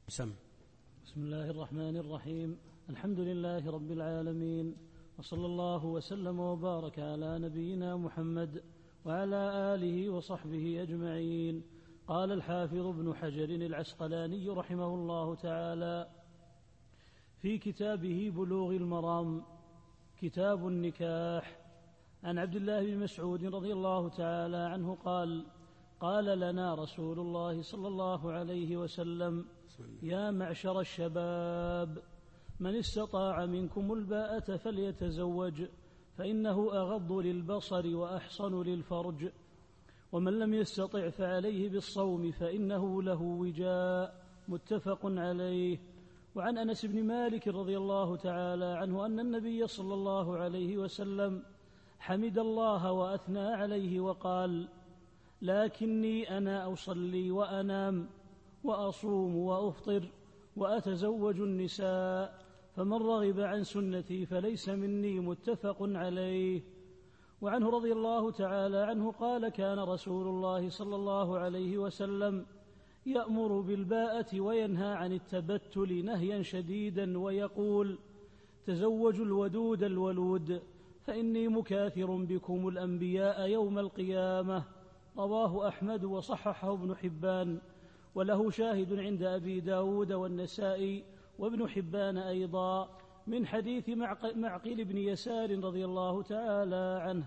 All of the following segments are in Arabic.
بسم الله الرحمن الرحيم. الحمد لله رب العالمين، وصلى الله وسلم وبارك على نبينا محمد وعلى آله وصحبه أجمعين. قال الحافظ ابن حجر العسقلاني رحمه الله تعالى في كتابه بلوغ المرام كتاب النكاح عن عبد الله بن مسعود رضي الله تعالى عنه قال لنا رسول الله صلى الله عليه وسلم: يا معشر الشباب، من استطاع منكم الباءة فليتزوج، فإنه أغض للبصر وأحصن للفرج، ومن لم يستطع فعليه بالصوم فإنه له وجاء. متفق عليه. وعن أنس بن مالك رضي الله تعالى عنه أن النبي صلى الله عليه وسلم حمد الله وأثنى عليه وقال: لكني أنا أصلي وأنام وأصوم وأفطر وأتزوج النساء، فمن رغب عن سنتي فليس مني. متفق عليه. وعنه رضي الله تعالى عنه قال: كان رسول الله صلى الله عليه وسلم يأمر بالباءة وينهى عن التبتل نهيا شديدا، ويقول: تزوجوا الودود الولود، فإني مكاثر بكم الأنبياء يوم القيامة. رواه أحمد وصححه ابن حبان، وله شاهد عند أبي داود والنسائي وابن حبان أيضا من حديث معقل بن يسار رضي الله تعالى عنه.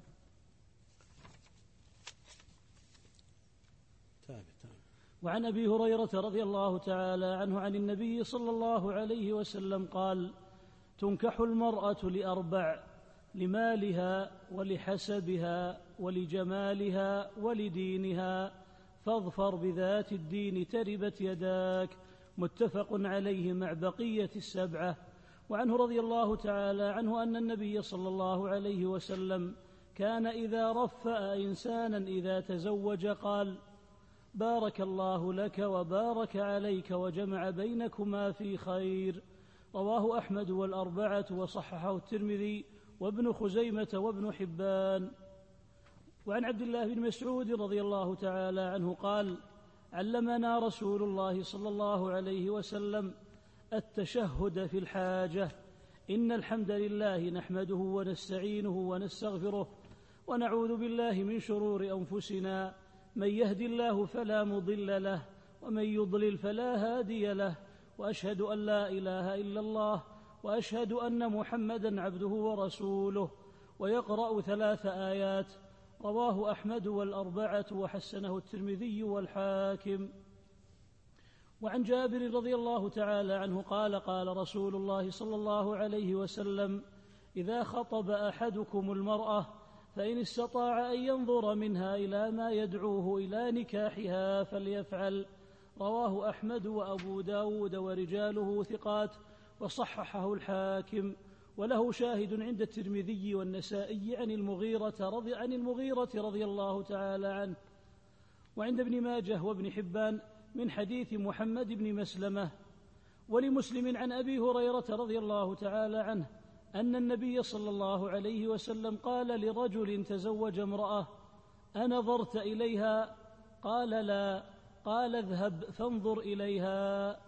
وعن أبي هريرة رضي الله تعالى عنه عن النبي صلى الله عليه وسلم قال: تنكح المرأة لأربع: لمالها ولحسبها ولجمالها ولدينها، فاظفر بذات الدين تربت يداك. متفق عليه مع بقية السبعة. وعنه رضي الله تعالى عنه أن النبي صلى الله عليه وسلم كان إذا رفأ إنسانا إذا تزوج قال: بارك الله لك وبارك عليك وجمع بينكما في خير. رواه أحمد والأربعة وصححه الترمذي وابن خزيمة وابن حبان. وعن عبد الله بن مسعود رضي الله تعالى عنه قال: علمنا رسول الله صلى الله عليه وسلم التشهد في الحاجة: إن الحمد لله نحمده ونستعينه ونستغفره ونعوذ بالله من شرور أنفسنا، من يهد الله فلا مضل له ومن يضلل فلا هادي له، وأشهد أن لا إله إلا الله وأشهد أن محمدا عبده ورسوله. ويقرأ 3 آيات. رواه أحمد والأربعة وحسنه الترمذي والحاكم. وعن جابر رضي الله تعالى عنه قال: قال رسول الله صلى الله عليه وسلم: إذا خطب أحدكم المرأة فإن استطاع أن ينظر منها إلى ما يدعوه إلى نكاحها فليفعل. رواه أحمد وأبو داود ورجاله ثقات، وصححه الحاكم، وله شاهد عند الترمذي والنسائي عن المغيرة رضي الله تعالى عنه، وعند ابن ماجه وابن حبان من حديث محمد بن مسلمة. ولمسلم عن أبي هريرة رضي الله تعالى عنه أن النبي صلى الله عليه وسلم قال لرجل تزوج امرأة: أنظرت إليها؟ قال: لا. قال: اذهب فانظر إليها.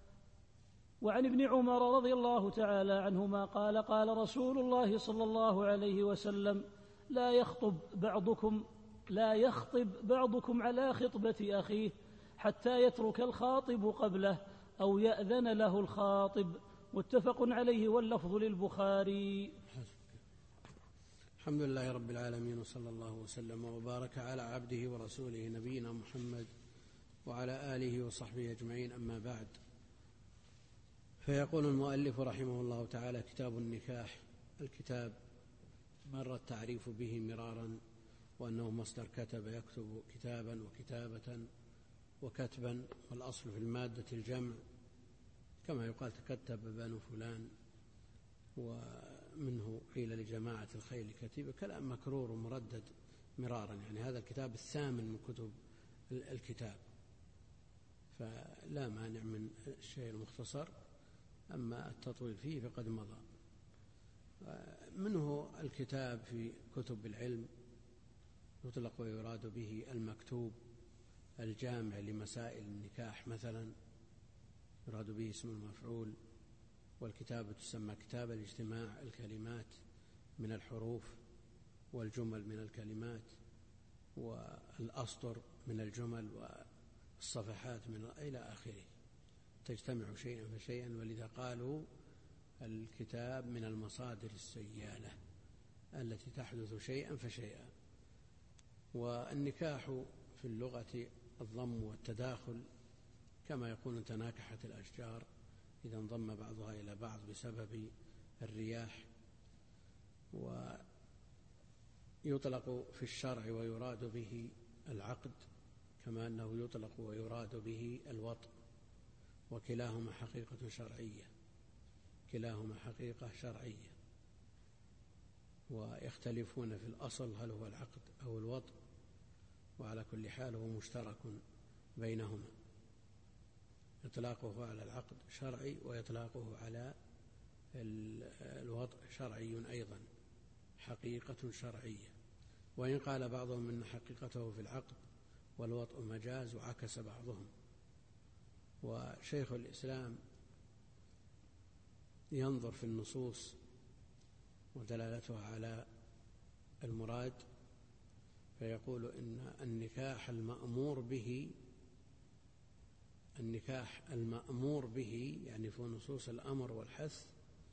وعن ابن عمر رضي الله تعالى عنهما قال: قال رسول الله صلى الله عليه وسلم: لا يخطب بعضكم على خطبة أخيه حتى يترك الخاطب قبله أو يأذن له الخاطب. متفق عليه واللفظ للبخاري. الحمد لله رب العالمين، وصلى الله وسلم وبارك على عبده ورسوله نبينا محمد وعلى آله وصحبه أجمعين. أما بعد، فيقول المؤلف رحمه الله تعالى: كتاب النكاح. الكتاب مر التعريف به مرارا، وأنه مصدر كتب يكتب كتابا وكتابة وكتبا، والأصل في المادة الجمع، كما يقال تكتب بنو فلان، ومنه قيل لجماعة الخيل كتيبة. كلام مكرور ومردد مرارا، يعني هذا الكتاب الثامن من كتب الكتاب، فلا مانع من الشيء المختصر، أما التطويل فيه فقد مضى. منه الكتاب في كتب العلم يطلق ويراد به المكتوب الجامع لمسائل النكاح مثلا، يراد به اسم المفعول. والكتابة تسمى كتابة لاجتماع الكلمات من الحروف والجمل من الكلمات والأسطر من الجمل والصفحات من إلى آخره، تجتمع شيئا فشيئا. ولذا قالوا الكتاب من المصادر السيالة التي تحدث شيئا فشيئا. والنكاح في اللغة الضم والتداخل، كما يقول تناكحت الأشجار إذا انضم بعضها إلى بعض بسبب الرياح. ويطلق في الشرع ويراد به العقد، كما أنه يطلق ويراد به الوطء، وكلاهما حقيقة شرعية، كلاهما حقيقة شرعية. ويختلفون في الأصل هل هو العقد أو الوطء، وعلى كل حال هو مشترك بينهما. إطلاقه على العقد شرعي، وإطلاقه على الوطء شرعي أيضا، حقيقة شرعية. وإن قال بعضهم إن حقيقته في العقد والوطء مجاز، وعكس بعضهم. وشيخ الإسلام ينظر في النصوص ودلالتها على المراد، فيقول إن النكاح المأمور به يعني في نصوص الأمر والحث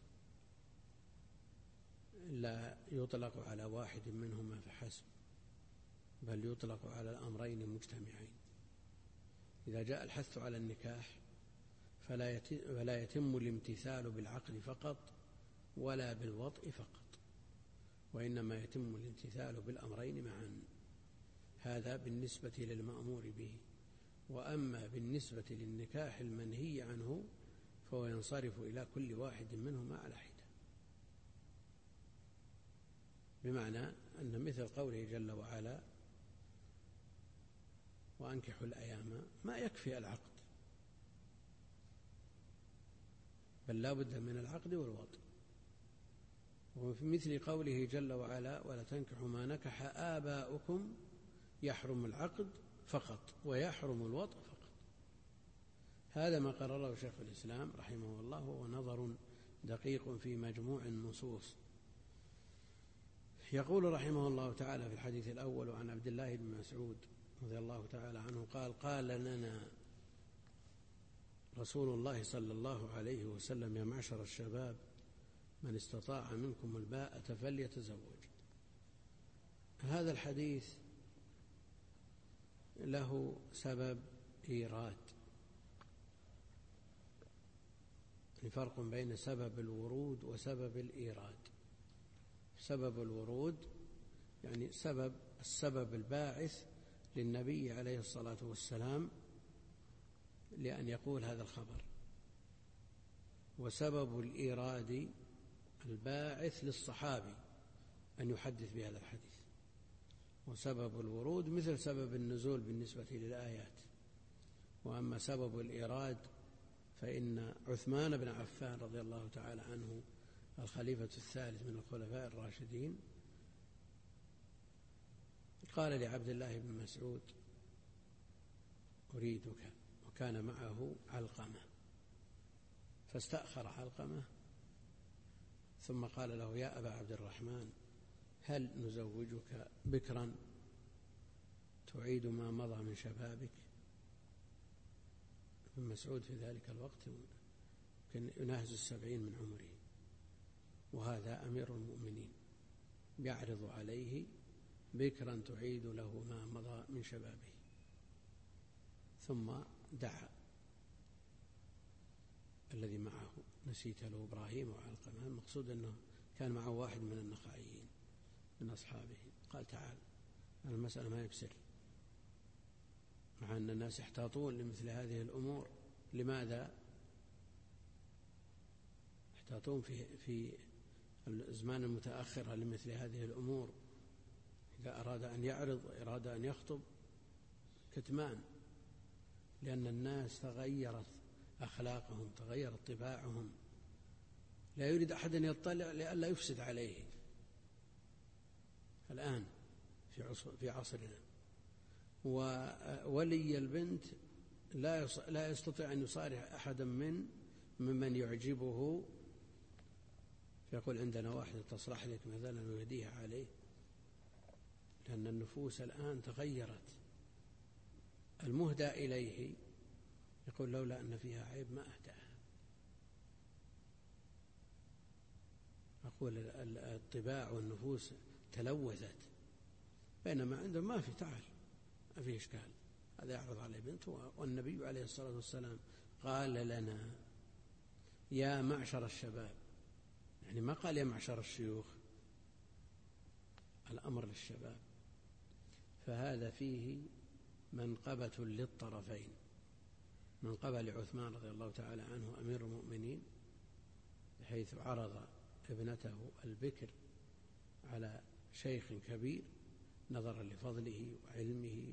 لا يطلق على واحد منهما فحسب، بل يطلق على الأمرين مجتمعين. إذا جاء الحث على النكاح فلا يتم الامتثال بالعقد فقط ولا بالوطء فقط، وإنما يتم الامتثال بالأمرين معا. هذا بالنسبة للمأمور به. وأما بالنسبة للنكاح المنهي عنه فهو ينصرف إلى كل واحد منهما على حدة، بمعنى أن مثل قوله جل وعلا وأنكحوا الأيام ما يكفي العقد، بل لا بد من العقد والوطء. وفي مثل قوله جل وعلا ولا تنكحوا ما نكح آباؤكم يحرم العقد فقط ويحرم الوطء فقط. هذا ما قرره شيخ الإسلام رحمه الله، وهو نظر دقيق في مجموع النصوص. يقول رحمه الله تعالى في الحديث الأول عن عبد الله بن مسعود رضي الله تعالى عنه قال لنا رسول الله صلى الله عليه وسلم يا معشر الشباب من استطاع منكم الباءة فليتزوج. هذا الحديث له سبب إيراد، فرق بين سبب الورود وسبب الإيراد. سبب الورود يعني السبب الباعث للنبي عليه الصلاة والسلام لأن يقول هذا الخبر، وسبب الإيراد الباعث للصحابي أن يحدث بهذا الحديث. وسبب الورود مثل سبب النزول بالنسبة للآيات. وأما سبب الإيراد فإن عثمان بن عفان رضي الله تعالى عنه الخليفة الثالث من الخلفاء الراشدين قال لعبد الله بن مسعود أريدك، وكان معه علقمة، فاستأخر علقمة ثم قال له يا أبا عبد الرحمن هل نزوجك بكرا تعيد ما مضى من شبابك؟ ابن مسعود في ذلك الوقت كان يناهز 70 من عمره، وهذا أمير المؤمنين يعرض عليه بكرا تعيد له ما مضى من شبابه. ثم دعا الذي معه، نسيت له إبراهيم وعلقمة، المقصود أنه كان معه واحد من النخعيين من أصحابه، قال تعال المسألة ما يبسر، مع أن الناس يحتاطون لمثل هذه الأمور. لماذا يحتاطون في الزمان المتأخر لمثل هذه الأمور؟ إذا أراد أن يعرض وأراد أن يخطب كتمان، لأن الناس تغيرت أخلاقهم، تغيرت طباعهم، لا يريد أحد أن يطلع لئلا يفسد عليه. الآن في عصرنا وولي البنت لا يستطيع أن يصارح أحدا ممن يعجبه، فيقول عندنا واحدة تصلح لك مثلا ويهديها عليه، لأن النفوس الآن تغيرت. المهدى إليه يقول لولا أن فيها عيب ما أهداها. أقول الطباع والنفوس تلوثت، بينما عندهم ما في، تعال ما في إشكال، هذا يعرض عليه بنته. والنبي عليه الصلاة والسلام قال لنا يا معشر الشباب، يعني ما قال يا معشر الشيوخ، الأمر للشباب. فهذا فيه منقبة للطرفين، منقبة لعثمان رضي الله تعالى عنه أمير المؤمنين، بحيث عرض ابنته البكر على شيخ كبير نظرا لفضله وعلمه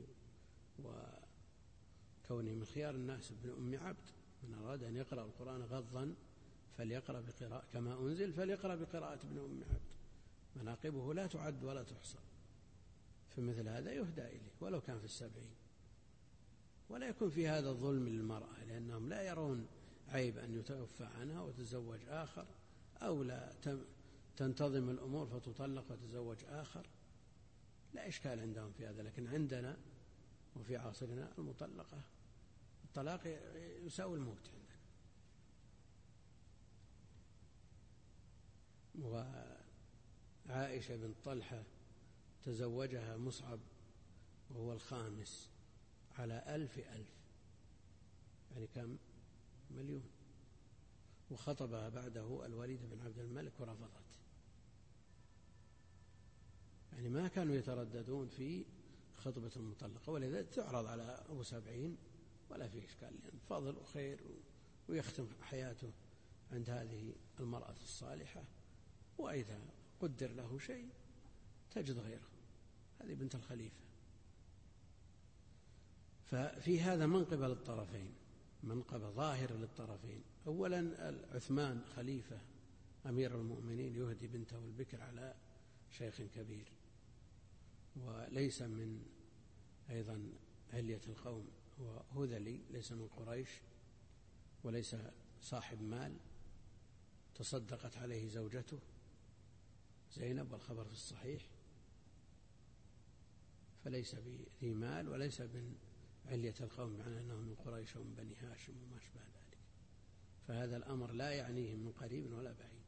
وكونه من خيار الناس ابن أم عبد. من أراد أن يقرأ القرآن غضا فليقرأ بقراءة كما أنزل، فليقرأ بقراءة ابن أم عبد، مناقبه لا تعد ولا تحصى. فمثل هذا يهدى إليه ولو كان في 70، ولا يكون في هذا الظلم للمرأة، لأنهم لا يرون عيب أن يتوفى عنها وتزوج آخر، أو لا تنتظم الأمور فتطلق وتزوج آخر، لا إشكال عندهم في هذا. لكن عندنا وفي عصرنا المطلقة الطلاق يساوي الموت عندنا. وعائشة بن طلحة تزوجها مصعب وهو الخامس على 1000، يعني كم؟ 1,000,000. وخطبها بعده الوليد بن عبد الملك ورفضت. يعني ما كانوا يترددون في خطبة المطلقة، ولذا تعرض على أبو 70 ولا في إشكال، يعني فضل وخير، ويختم حياته عند هذه المرأة الصالحة. وإذا قدر له شيء تجد غيره، هذه بنت الخليفة. ففي هذا منقبة للطرفين، منقبة ظاهرة للطرفين. أولا عثمان خليفة أمير المؤمنين يهدي بنته البكر على شيخ كبير، وليس من أيضا علية القوم، وهذلي ليس من قريش وليس صاحب مال، تصدقت عليه زوجته زينب والخبر في الصحيح، فليس بذي مال وليس من علية القوم، معنى أنه من قريش ومن بني هاشم وما أشبه ذلك. فهذا الأمر لا يعنيهم من قريب ولا بعيد.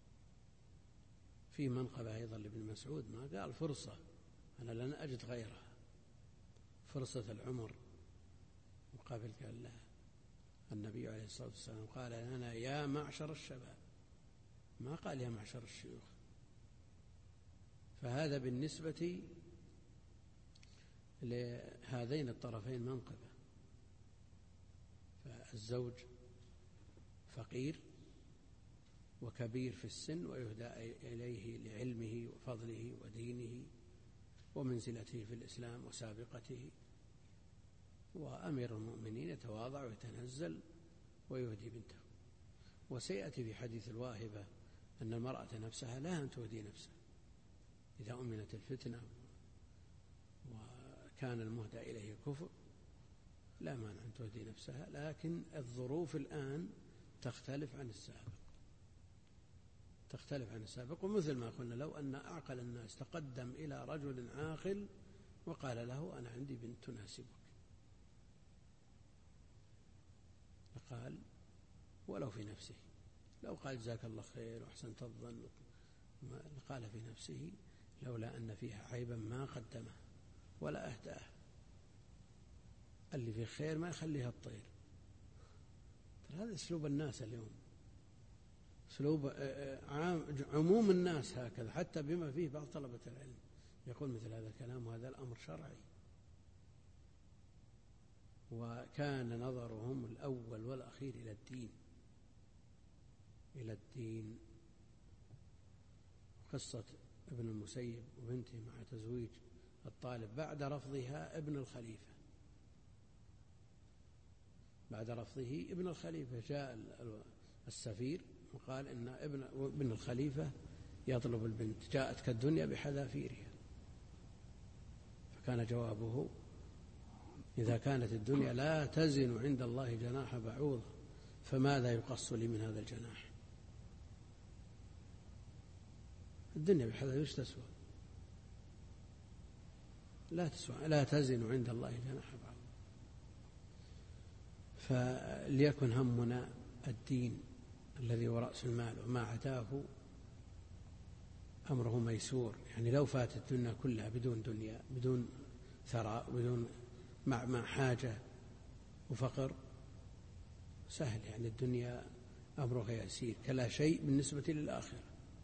في منقبة أيضا لابن مسعود، ما قال فرصة أنا لن أجد غيرها، فرصة العمر، مقابل قال لا. النبي عليه الصلاة والسلام قال لنا يا معشر الشباب، ما قال يا معشر الشيوخ. فهذا بالنسبة لهذين الطرفين منقبة. فالزوج فقير وكبير في السن ويهدى إليه لعلمه وفضله ودينه ومنزلته في الإسلام وسابقته، وأمير المؤمنين يتواضع ويتنزل ويهدي بنته. وسيأتي في حديث الواهبة أن المرأة نفسها لا أن تهدي نفسها إذا أمنت الفتنة وكان المهدى إليه كفر، لا مانع أن تهدي نفسها، لكن الظروف الآن تختلف عن السابق، تختلف عن السابق. ومثل ما قلنا لو أن أعقل الناس تقدم إلى رجل عاقل وقال له أنا عندي بنت تناسبك، فقال ولو في نفسه، لو قال جزاك الله خير وأحسنت الظن، قال في نفسه لولا أن فيها عيبا ما قدمه ولا أهداه. اللي في خير ما يخليها الطير. هذا أسلوب الناس اليوم، أسلوب عموم الناس هكذا، حتى بما فيه بعض طلبة العلم يقول مثل هذا الكلام، وهذا الأمر شرعي. وكان نظرهم الأول والأخير إلى الدين، إلى الدين. قصة ابن المسيب وبنته مع تزويج الطالب بعد رفضها ابن الخليفة، بعد رفضه ابن الخليفة جاء السفير وقال إن ابن الخليفة يطلب البنت، جاءتك الدنيا بحذافيرها. فكان جوابه إذا كانت الدنيا لا تزن عند الله جناح بعوضة فماذا يقص لي من هذا الجناح؟ الدنيا بحذا وش تسوى؟ لا تسوى، لا تزن عند الله جناح بعوضة. فليكن همنا الدين الذي هو رأس المال، وما عداه أمره ميسور. يعني لو فاتت الدنيا كلها بدون دنيا، بدون ثراء، بدون مع حاجة وفقر، سهل. يعني الدنيا أمرها يسير كلا شيء بالنسبة للآخرة.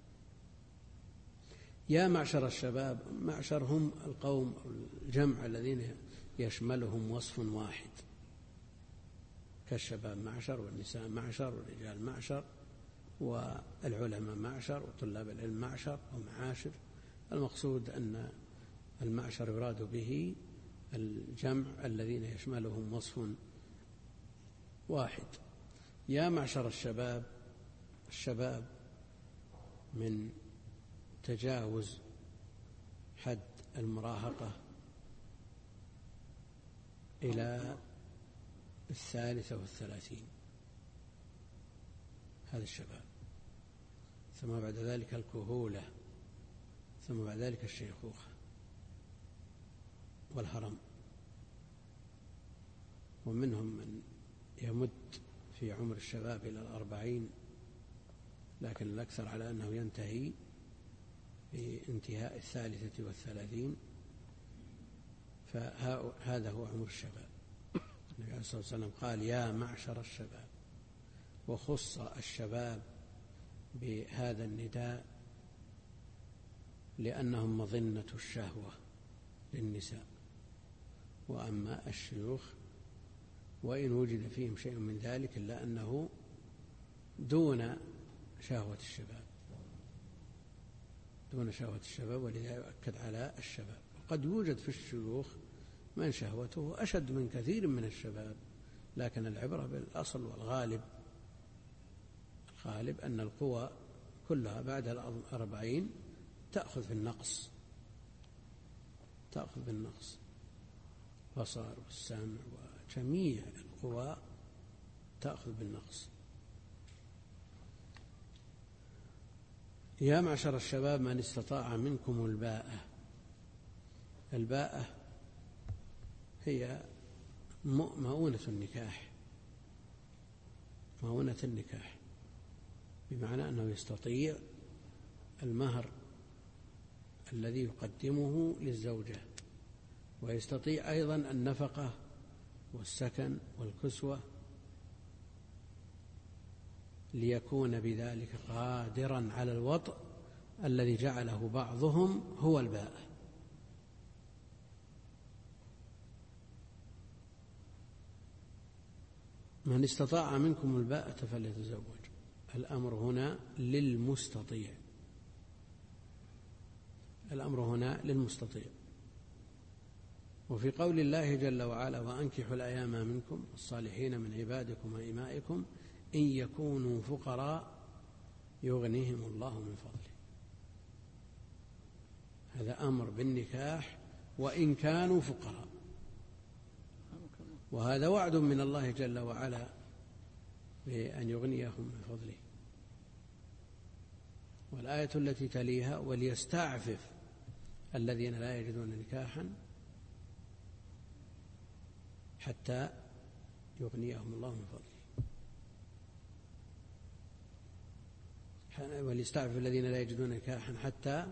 يا معشر الشباب، معشر هم القوم الجمع الذين يشملهم وصف واحد، كالشباب معشر، والنساء معشر، والرجال معشر، والعلماء معشر، وطلاب العلم معشر أو معاشر. المقصود أن المعشر يراد به الجمع الذين يشملهم وصف واحد. يا معشر الشباب، الشباب من تجاوز حد المراهقة إلى 33، هذا الشباب. ثم بعد ذلك الكهولة، ثم بعد ذلك الشيخوخة والهرم. ومنهم من يمد في عمر الشباب إلى 40، لكن الأكثر على أنه ينتهي بانتهاء 33، فهذا هو عمر الشباب. النبي عليه الصلاة والسلام قال يا معشر الشباب، وخص الشباب بهذا النداء لأنهم مظنة الشهوة للنساء. وأما الشيوخ وإن وجد فيهم شيء من ذلك إلا أنه دون شهوة الشباب، دون شهوة الشباب، ولذا يؤكد على الشباب. وقد يوجد في الشيوخ من شهوته أشد من كثير من الشباب، لكن العبرة بالأصل والغالب. الغالب أن القوى كلها بعد 40 تأخذ في النقص، تأخذ بالنقص، البصر والسمع وجميع القوى تأخذ بالنقص. يا معشر الشباب من استطاع منكم الباءة. الباءة هي مؤونة النكاح، مؤونة النكاح، بمعنى أنه يستطيع المهر الذي يقدمه للزوجة، ويستطيع أيضا النفقة والسكن والكسوة، ليكون بذلك قادرا على الوطء الذي جعله بعضهم هو الباءة. من استطاع منكم الباءة فليتزوج. الأمر هنا للمستطيع، الأمر هنا للمستطيع. وفي قول الله جل وعلا وأنكحوا الأيام منكم الصالحين من عبادكم وإمائكم إن يكونوا فقراء يغنيهم الله من فضله. هذا أمر بالنكاح وإن كانوا فقراء، وهذا وعد من الله جل وعلا بأن يغنيهم من فضله. والآية التي تليها وليستعفف الذين لا يجدون نكاحا حتى يغنيهم الله من فضله. وليستعفف الذين لا يجدون نكاحا حتى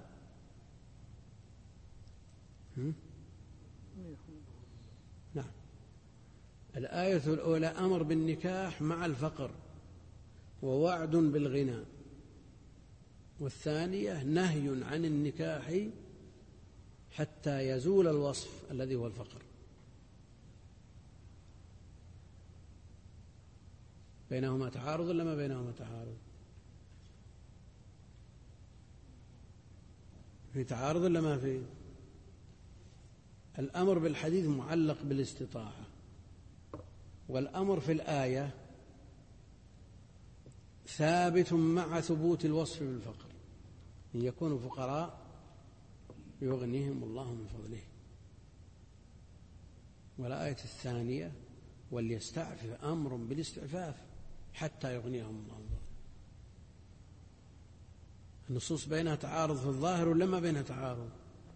نعم. الآية الأولى أمر بالنكاح مع الفقر ووعد بالغنى، والثانية نهي عن النكاح حتى يزول الوصف الذي هو الفقر. بينهما تعارض ولا ما بينهما تعارض؟ في تعارض ولا ما في؟ الأمر بالحديث معلق بالاستطاعة، والأمر في الآية ثابت مع ثبوت الوصف بالفقر. إن يكونوا فقراء يغنيهم الله من فضله. والآية الثانية وليستعفف أمر بالاستعفاف حتى يغنيهم الله من فضله. النصوص بينها تعارض في الظاهر ولا ما بينها تعارض؟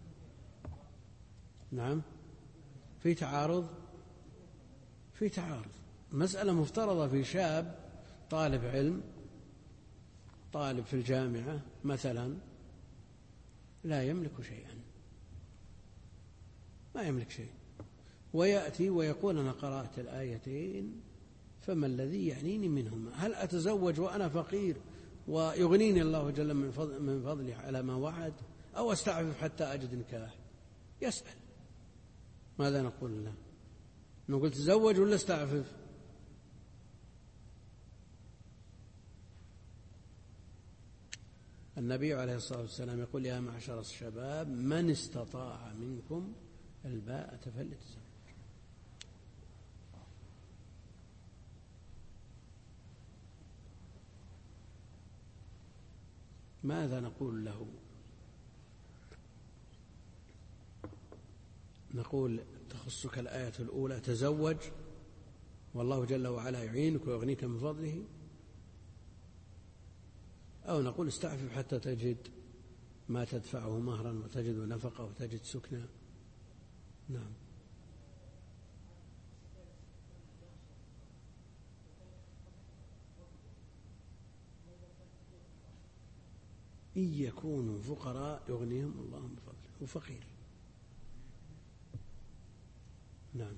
نعم في تعارض، في تعارض. مسألة مفترضة في شاب طالب علم، طالب في الجامعة مثلا، لا يملك شيئا، ما يملك شيء، ويأتي ويقول أنا قرأت الآيتين فما الذي يعنيني منهما؟ هل أتزوج وأنا فقير ويغنيني الله جل من فضله على ما وعد، أو أستعفف حتى أجد نكاح؟ يسأل. ماذا نقول له؟ نقول تزوج ولا استعفف؟ النبي عليه الصلاة والسلام يقول يا معشر الشباب من استطاع منكم الباءة فليتزوج. ماذا نقول له؟ نقول تخصك الآية الأولى تزوج والله جل وعلا يعينك ويغنيك من فضله، أو نقول استعفف حتى تجد ما تدفعه مهرا وتجد نفقة وتجد سكنى. نعم. إن يكونوا فقراء يغنيهم الله من فضله، وفقير. نعم.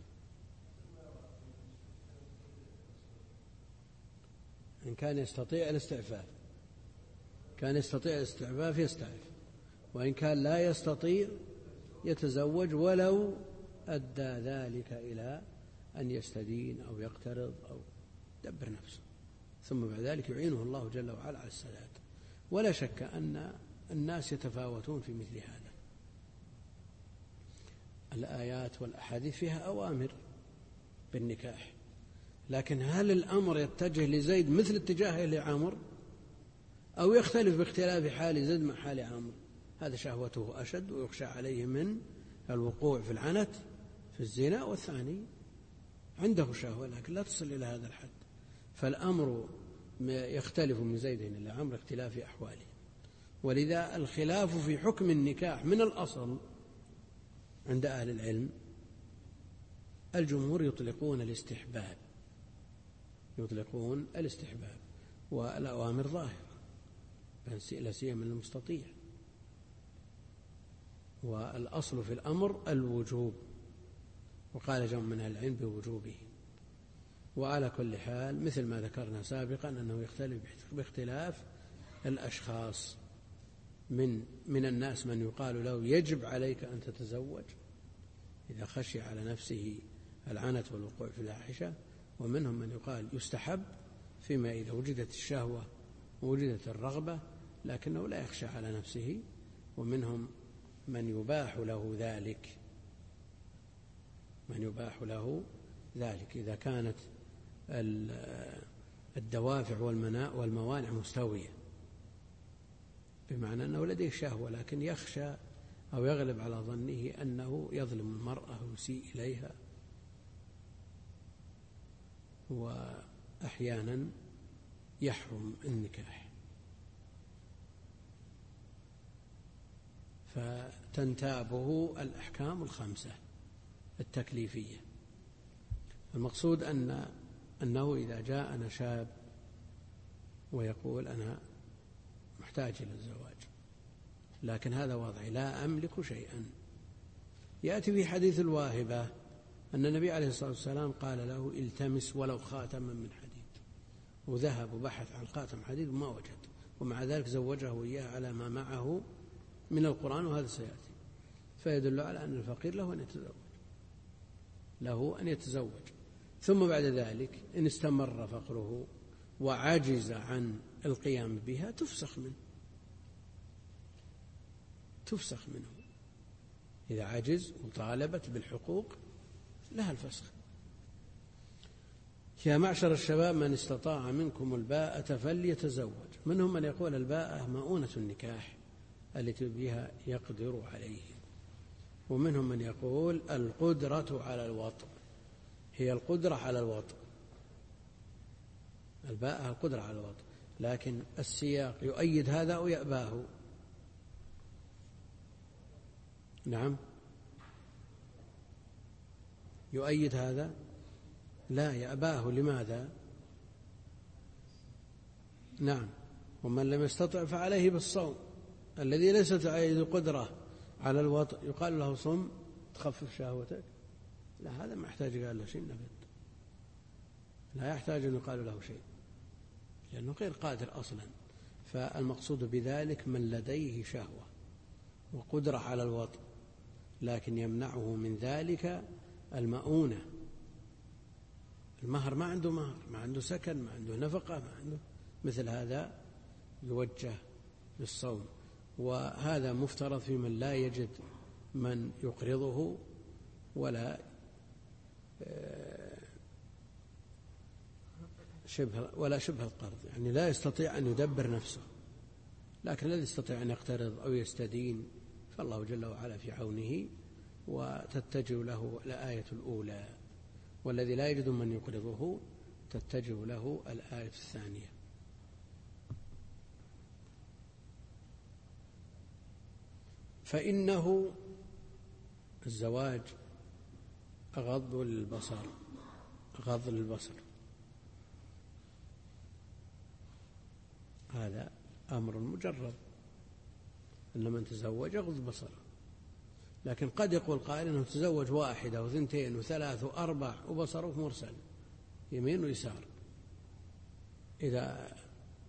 إن كان يستطيع الاستعفاف، كان يستطيع الاستعفاف يستعف، وإن كان لا يستطيع يتزوج ولو أدى ذلك إلى أن يستدين أو يقترض أو يدبر نفسه، ثم بعد ذلك يعينه الله جل وعلا على السداد. ولا شك أن الناس يتفاوتون في مثل هذا. الآيات والأحاديث فيها أوامر بالنكاح، لكن هل الأمر يتجه لزيد مثل اتجاهه لعمر، أو يختلف باختلاف حال زيد مع حال عمرو؟ هذا شهوته أشد ويخشى عليه من الوقوع في العنت في الزنا، والثاني عنده شهوة لكن لا تصل إلى هذا الحد. فالأمر يختلف من زيد إلى عمرو اختلاف أحواله. ولذا الخلاف في حكم النكاح من الأصل عند أهل العلم الجمهور يطلقون الاستحباب، يطلقون الاستحباب، والأوامر ظاهرة لا سيما المستطيع، والأصل في الأمر الوجوب، وقال جمع من أهل العلم بوجوبه. وعلى كل حال مثل ما ذكرنا سابقا أنه يختلف باختلاف الأشخاص. من الناس من يقال له يجب عليك أن تتزوج إذا خشي على نفسه العنت والوقوع في الفاحشة، ومنهم من يقال يستحب فيما إذا وجدت الشهوة ووجدت الرغبة لكنه لا يخشى على نفسه، ومنهم من يباح له ذلك، من يباح له ذلك إذا كانت الدوافع والموانع مستوية، بمعنى أنه لديه شهوة لكن يخشى أو يغلب على ظنه أنه يظلم المرأة ويسيء إليها، وأحيانا يحرم النكاح، فتنتابه الأحكام الخمسة التكليفية. المقصود أنه إذا جاءنا شاب ويقول أنا محتاج إلى الزواج لكن هذا وضعي لا أملك شيئا، يأتي في حديث الواهبة أن النبي عليه الصلاة والسلام قال له التمس ولو خاتما من حديد، وذهب وبحث عن خاتم حديد وما وجد، ومع ذلك زوجه إياه على ما معه من القرآن، وهذا سيأتي. فيدل على أن الفقير له أن يتزوج. ثم بعد ذلك إن استمر فقره وعجز عن القيام بها تفسخ منه إذا عجز وطالبت بالحقوق لها الفسخ. يا معشر الشباب من استطاع منكم الباءة فليتزوج. منهم من يقول الباءة مؤونة النكاح التي بها يقدر عليه، ومنهم من يقول القدرة على الوطء، هي القدرة على الوطء، الباءة القدرة على الوطء، لكن السياق يؤيد هذا أو يأباه؟ نعم، يؤيد هذا؟ لا، يأباه. لماذا؟ نعم، ومن لم يستطع فعليه بالصوم. الذي ليست عليه قدرة على الوطء يقال له صم تخفف شهوتك؟ لا، هذا ما يحتاج قال له شيء نبت، لا يحتاج أن يقال له شيء لأنه غير قادر أصلا. فالمقصود بذلك من لديه شهوة وقدرة على الوطء لكن يمنعه من ذلك المؤونة. المهر ما عنده مهر، ما عنده سكن، ما عنده نفقة، ما عنده، مثل هذا يوجه للصوم. وهذا مفترض في من لا يجد من يقرضه ولا شبه القرض، يعني لا يستطيع أن يدبر نفسه، لكن الذي يستطيع أن يقترض أو يستدين فالله جل وعلا في عونه، وتتجه له الآية الأولى. والذي لا يجد من يقرضه تتجه له الآية الثانية. فإنه الزواج أغض للبصر، أغض للبصر، هذا أمر مجرد أن من تزوج يغض بصره. لكن قد يقول قائل أنه تزوج واحدة وثنتين وثلاث وأربع وبصره مرسل يمين ويسار، إذا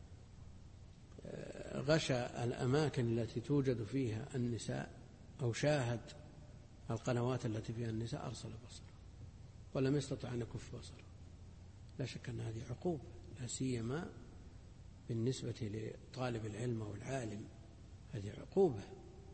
غشى الأماكن التي توجد فيها النساء أو شاهد القنوات التي فيها النساء أرسل بصره ولم يستطع أن يكف بصره. لا شك أن هذه عقوبة، لا سيما بالنسبة لطالب العلم والعالم، هذه عقوبة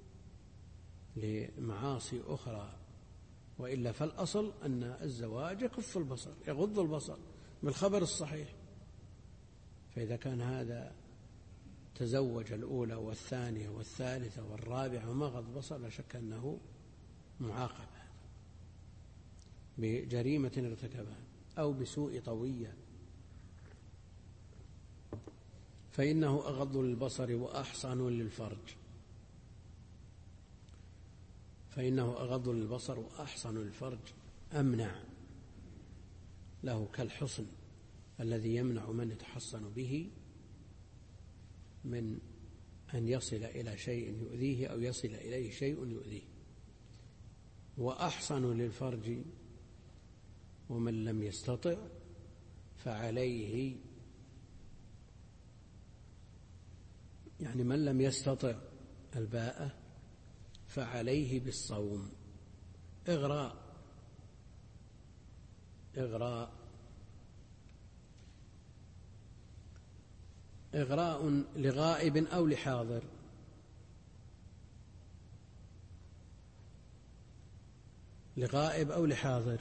لمعاصي أخرى. وإلا فالأصل أن الزواج يكف البصر، يغض البصر بالخبر الصحيح. فإذا كان هذا تزوج الأولى والثانية والثالثة والرابعة وما غض بصر، لا شك أنه معاقب بجريمة ارتكبها أو بسوء طوية. فإنه أغض للبصر وأحصن للفرج، فإنه أغض للبصر وأحصن للفرج، أمنع له كالحصن الذي يمنع من يتحصن به من أن يصل إلى شيء يؤذيه أو يصل إليه شيء يؤذيه. وأحصن للفرج، ومن لم يستطع فعليه، يعني من لم يستطع الباءة فعليه بالصوم. إغراء لغائب أو لحاضر، لغائب أو لحاضر.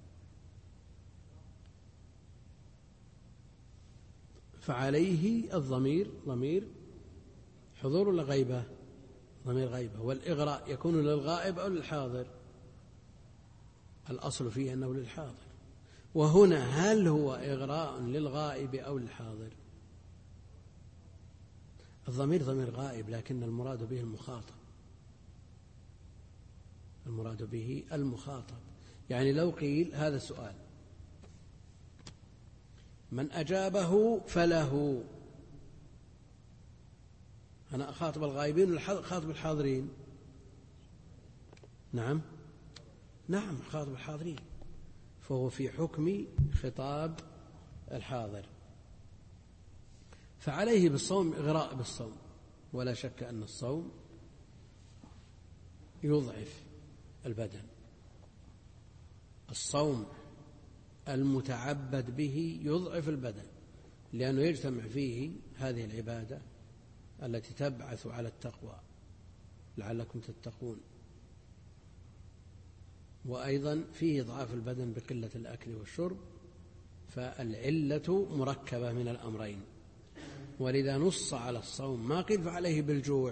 فعليه الضمير ضمير حضور ولا غيبة؟ ضمير غيبة. والإغراء يكون للغائب أو للحاضر؟ الأصل فيه أنه للحاضر. وهنا هل هو إغراء للغائب أو للحاضر؟ الضمير ضمير غائب، لكن المراد به المخاطب، المراد به المخاطب. يعني لو قيل هذا سؤال، من أجابه فله، أنا أخاطب الغائبين ولا أخاطب الحاضرين؟ نعم أخاطب الحاضرين، فهو في حكم خطاب الحاضر. فعليه بالصوم إغراء بالصوم، ولا شك أن الصوم يضعف البدن. الصوم المتعبد به يضعف البدن، لأنه يجتمع فيه هذه العبادة التي تبعث على التقوى لعلكم تتقون، وأيضا فيه إضعاف البدن بقلة الأكل والشرب. فالعلة مركبة من الأمرين، ولذا نص على الصوم، ما قيل فعليه بالجوع،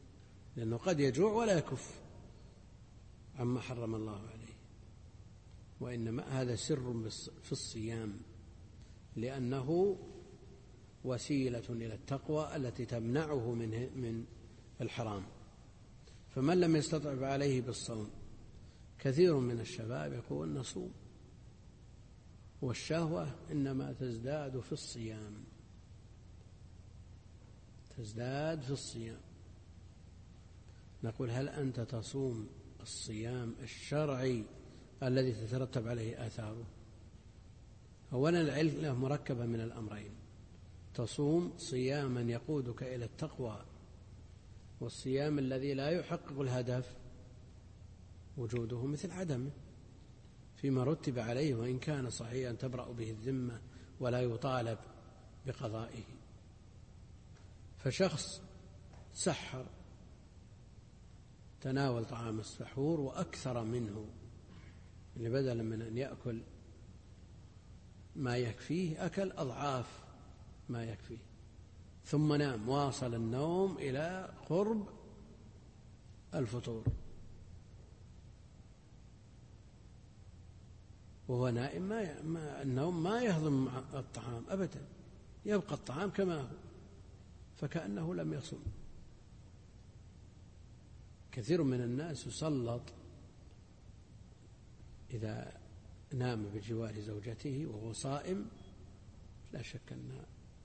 لأنه قد يجوع ولا يكف عما حرم الله عليه. وإنما هذا سر في الصيام، لأنه وسيلة إلى التقوى التي تمنعه من الحرام. فمن لم يستطع عليه بالصوم. كثير من الشباب يقول نصوم، والشهوة إنما تزداد في الصيام، تزداد في الصيام. نقول هل أنت تصوم الصيام الشرعي الذي تترتب عليه آثاره؟ أولا العلة مركبة من الأمرين: تصوم صياما يقودك إلى التقوى، والصيام الذي لا يحقق الهدف وجوده مثل عدمه فيما رتب عليه، وإن كان صحيحا تبرأ به الذمة ولا يطالب بقضائه. فشخص سحر، تناول طعام السحور وأكثر منه، اللي بدلا من أن يأكل ما يكفيه أكل أضعاف ما يكفيه، ثم نام، واصل النوم إلى قرب الفطور وهو نائم. النوم ما يهضم الطعام أبدا، يبقى الطعام كما هو، فكأنه لم يصم. كثير من الناس يسلط إذا نام بجوار زوجته وهو صائم، لا شك أن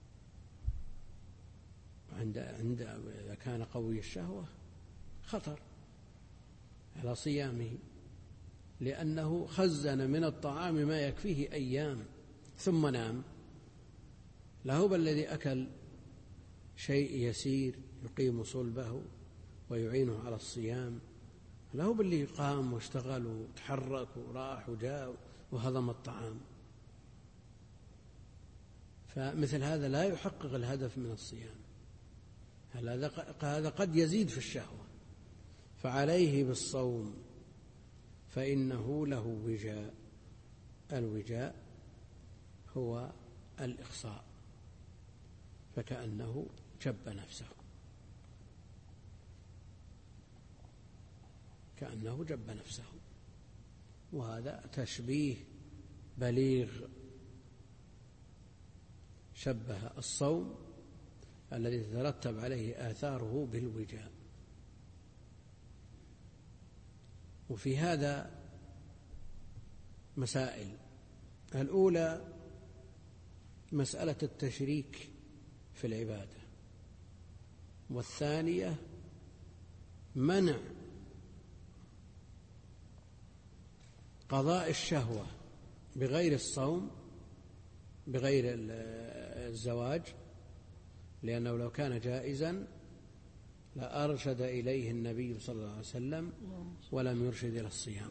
إذا كان قوي الشهوة خطر على صيامه، لأنه خزن من الطعام ما يكفيه أيام ثم نام. له بل الذي أكل شيء يسير يقيم صلبه ويعينه على الصيام، له باللي قام واشتغل وتحرك وراح وجاء وهضم الطعام. فمثل هذا لا يحقق الهدف من الصيام، هذا قد يزيد في الشهوة، فعليه بالصوم فإنه له وجاء. الوجاء هو الإخصاء، فكأنه جب نفسه، كأنه جب نفسه. وهذا تشبيه بليغ، شبه الصوم الذي تترتب عليه آثاره بالوجاء. وفي هذا مسائل: الأولى مسألة التشريك في العبادة، والثانية منع قضاء الشهوة بغير الصوم، بغير الزواج، لأنه لو كان جائزا لأرشد إليه النبي صلى الله عليه وسلم ولم يرشد إلى الصيام.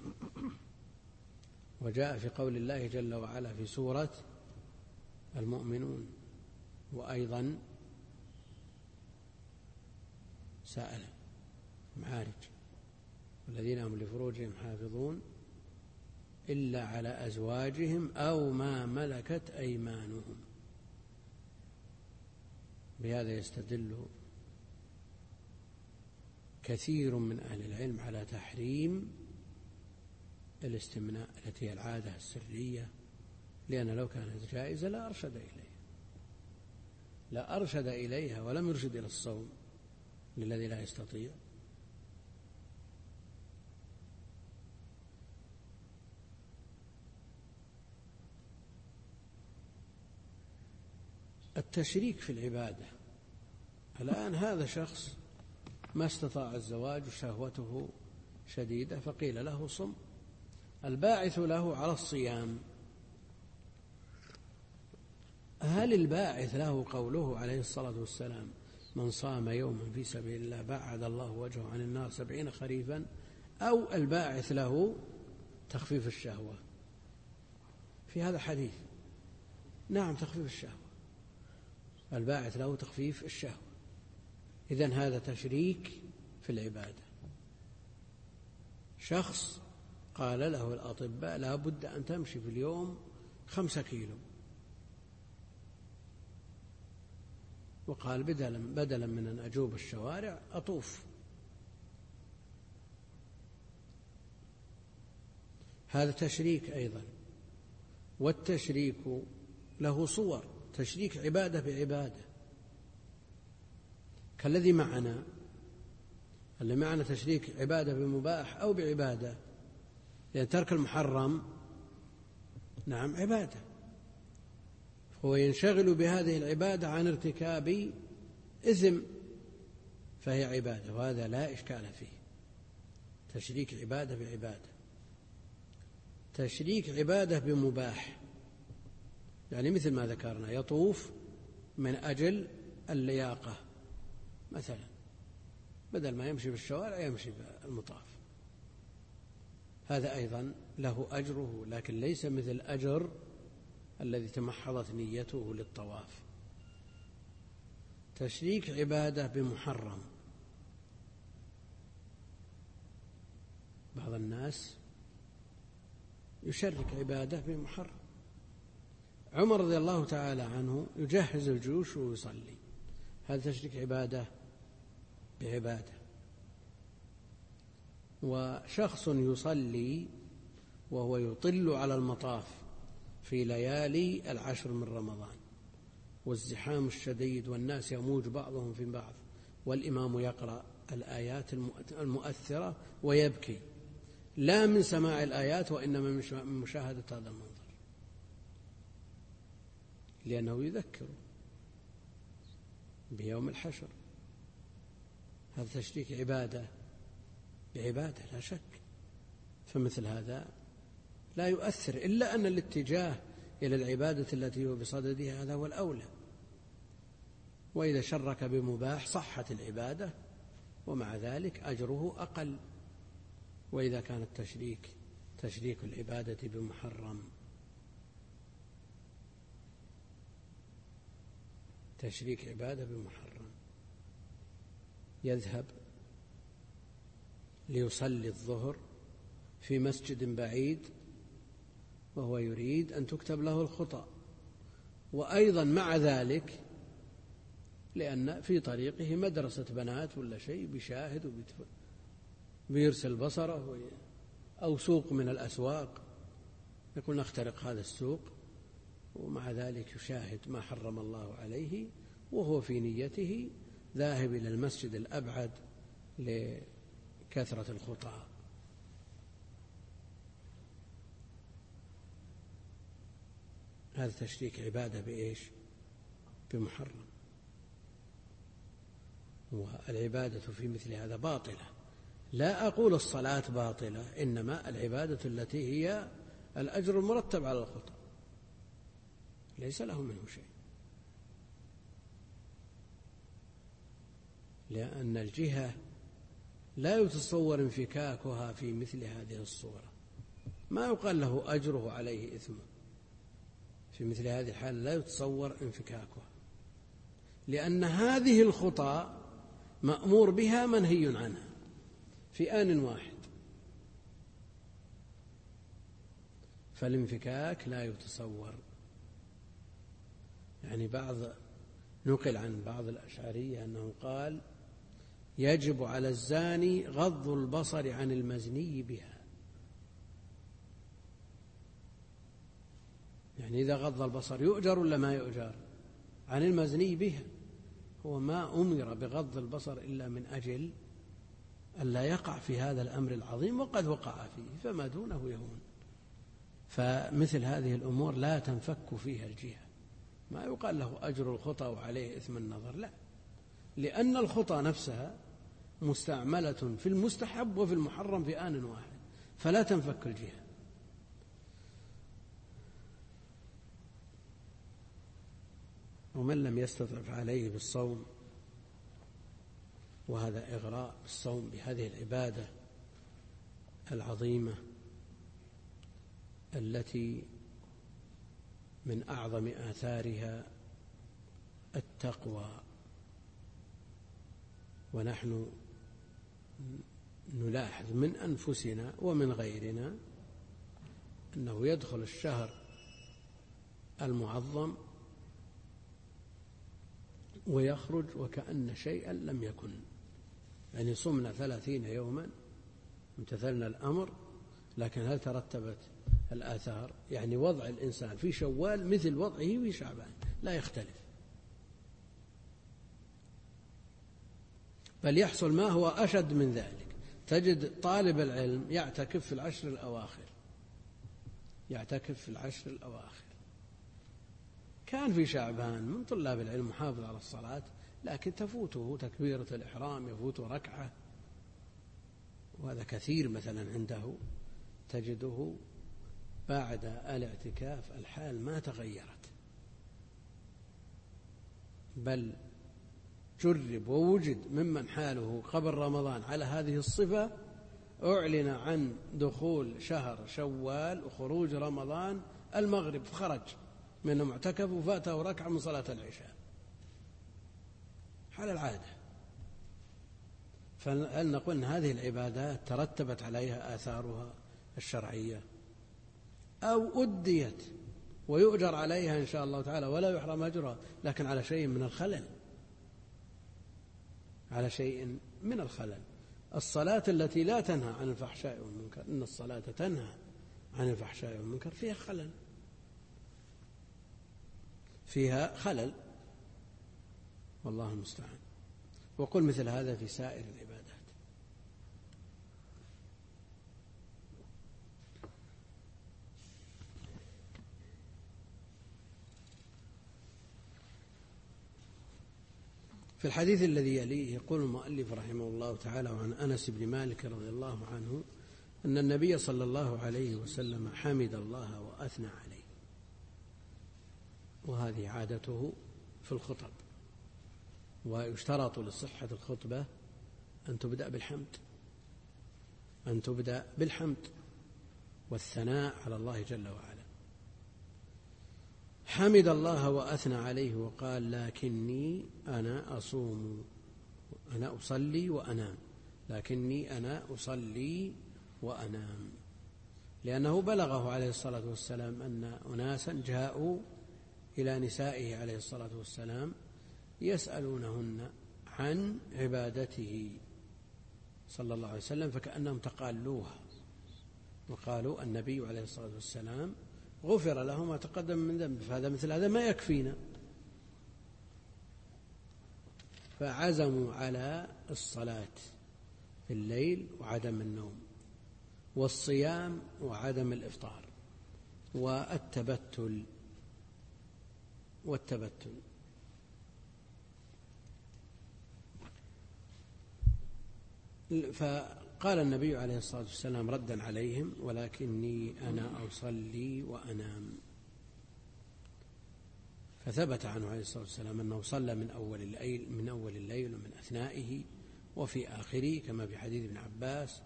وجاء في قول الله جل وعلا في سورة المؤمنون: وأيضا سأل معارج: والذين هم لفروجهم حافظون إلا على أزواجهم أو ما ملكت أيمانهم. بهذا يستدل كثير من أهل العلم على تحريم الاستمناء التي هي العادة السرية، لأن لو كانت جائزة لا أرشد إليها ولم يرشد إلى الصوم للذي لا يستطيع. التشريك في العبادة: الآن هذا شخص ما استطاع الزواج وشهوته شديدة، فقيل له صم. الباعث له على الصيام، هل الباعث له قوله عليه الصلاة والسلام: من صام يوما في سبيل الله بعد الله وجهه عن النار 70 خريفا، أو الباعث له تخفيف الشهوة؟ في هذا حديث نعم تخفيف الشهوة، الباعث له تخفيف الشهوة. إذن هذا تشريك في العبادة. شخص قال له الأطباء لا بد أن تمشي في اليوم 5 كيلو، وقال بدلا من أن أجوب الشوارع أطوف. هذا تشريك أيضا. والتشريك له صور، تشريك عبادة بعبادة كالذي معنا، اللي معنا تشريك عبادة بمباح أو بعبادة، لأن ترك المحرم نعم عبادة، هو ينشغل بهذه العبادة عن ارتكاب إثم فهي عبادة، وهذا لا إشكال فيه. تشريك عبادة بعبادة. تشريك عبادة بمباح يعني مثل ما ذكرنا، يطوف من أجل اللياقة مثلا، بدل ما يمشي بالشوارع يمشي بالمطاف، هذا أيضا له أجره، لكن ليس مثل أجر الذي تمحضت نيته للطواف. تشريك عبادة بمحرم، بعض الناس يشرك عبادة بمحرم. عمر رضي الله تعالى عنه يجهز الجيوش ويصلي، هذا تشريك عبادة بعبادة. وشخص يصلي وهو يطل على المطاف في ليالي 10 من رمضان والزحام الشديد والناس يموج بعضهم في بعض والإمام يقرأ الآيات المؤثرة ويبكي، لا من سماع الآيات وإنما من مشاهدة هذا المنظر، لأنه يذكر بيوم الحشر. هذا تشريك عبادة بعبادة لا شك، فمثل هذا لا يؤثر، إلا أن الاتجاه إلى العبادة التي هو بصددها هذا هو الأولى. وإذا شرك بمباح صحت العبادة ومع ذلك أجره أقل. وإذا كان التشريك تشريك العبادة بمحرم، تشريك عبادة بمحرم، يذهب ليصلي الظهر في مسجد بعيد وهو يريد أن تكتب له الخطأ، وأيضا مع ذلك لأن في طريقه مدرسة بنات ولا شيء بيشاهد وبيرسل بصره، أو سوق من الأسواق يقول نخترق هذا السوق، ومع ذلك يشاهد ما حرم الله عليه وهو في نيته ذاهب إلى المسجد الأبعد لكثرة الخطأ. هذا تشريك عبادة بإيش؟ بمحرم. والعبادة في مثل هذا باطلة، لا أقول الصلاة باطلة، إنما العبادة التي هي الأجر المرتب على الخطأ ليس له منه شيء، لأن الجهة لا يتصور انفكاكها في مثل هذه الصورة، ما يقال له أجره عليه إثمه، في مثل هذه الحالة لا يتصور انفكاكها، لأن هذه الخطأ مأمور بها منهي عنها في آن واحد، فالانفكاك لا يتصور. يعني نقل عن بعض الأشعرية أنه قال يجب على الزاني غض البصر عن المزني بها، يعني إذا غض البصر يؤجر ولا ما يؤجر عن المزني بها، هو ما أمر بغض البصر إلا من أجل ألا يقع في هذا الأمر العظيم، وقد وقع فيه فما دونه يهون. فمثل هذه الأمور لا تنفك فيها الجهة، ما يقال له أجر الخطأ وعليه إثم النظر، لا، لأن الخطأ نفسها مستعملة في المستحب وفي المحرم في آن واحد، فلا تنفك الجهة. ومن لم يستطع فعليه بالصوم، وهذا إغراء بالصوم بهذه العبادة العظيمة التي من أعظم آثارها التقوى. ونحن نلاحظ من أنفسنا ومن غيرنا أنه يدخل الشهر المعظم ويخرج وكأن شيئا لم يكن، يعني صمنا 30 يوما امتثلنا الأمر لكن هل ترتبت الآثار؟ يعني وضع الإنسان في شوال مثل وضعه في شعبان لا يختلف، بل يحصل ما هو أشد من ذلك. تجد طالب العلم يعتكف في العشر الأواخر، كان في شعبان من طلاب العلم محافظ على الصلاة، لكن تفوته تكبيرة الإحرام، يفوته ركعة، وهذا كثير. مثلا عنده تجده بعد الاعتكاف الحال ما تغيرت، بل جرب ووجد ممن حاله قبل رمضان على هذه الصفة، أعلن عن دخول شهر شوال وخروج رمضان المغرب خرج من المعتكف وفاته ركعة من صلاة العشاء على العادة. فهل نقول أن هذه العبادات ترتبت عليها آثارها الشرعية أو أديت ويؤجر عليها إن شاء الله تعالى ولا يحرم أجرها، لكن على شيء من الخلل، على شيء من الخلل. الصلاة التي لا تنهى عن الفحشاء والمنكر، إن الصلاة تنهى عن الفحشاء والمنكر، فيها خلل، فيها خلل، والله المستعان. وقل مثل هذا في سائر العبادات. في الحديث الذي يليه يقول المؤلف رحمه الله تعالى عن أنس بن مالك رضي الله عنه أن النبي صلى الله عليه وسلم حمد الله وأثنى عليه، وهذه عادته في الخطب، ويشترط لصحة الخطبة أن تبدأ بالحمد والثناء على الله جل وعلا. حمد الله وأثنى عليه وقال لكني أنا أصلي وأنام، لأنه بلغه عليه الصلاة والسلام أن أناسا جاءوا إلى نسائه عليه الصلاة والسلام يسألونهن عن عبادته صلى الله عليه وسلم، فكأنهم تقالوها وقالوا النبي عليه الصلاة والسلام غفر له ما تقدم من ذنبه، فهذا مثل هذا ما يكفينا. فعزموا على الصلاة في الليل وعدم النوم والصيام وعدم الإفطار والتبتل. فقال النبي عليه الصلاة والسلام ردا عليهم ولكني أنا أصلي وأنام. فثبت عنه عليه الصلاة والسلام أنه صلى من أول الليل ومن أثنائه وفي آخره كما في حديث ابن عباس،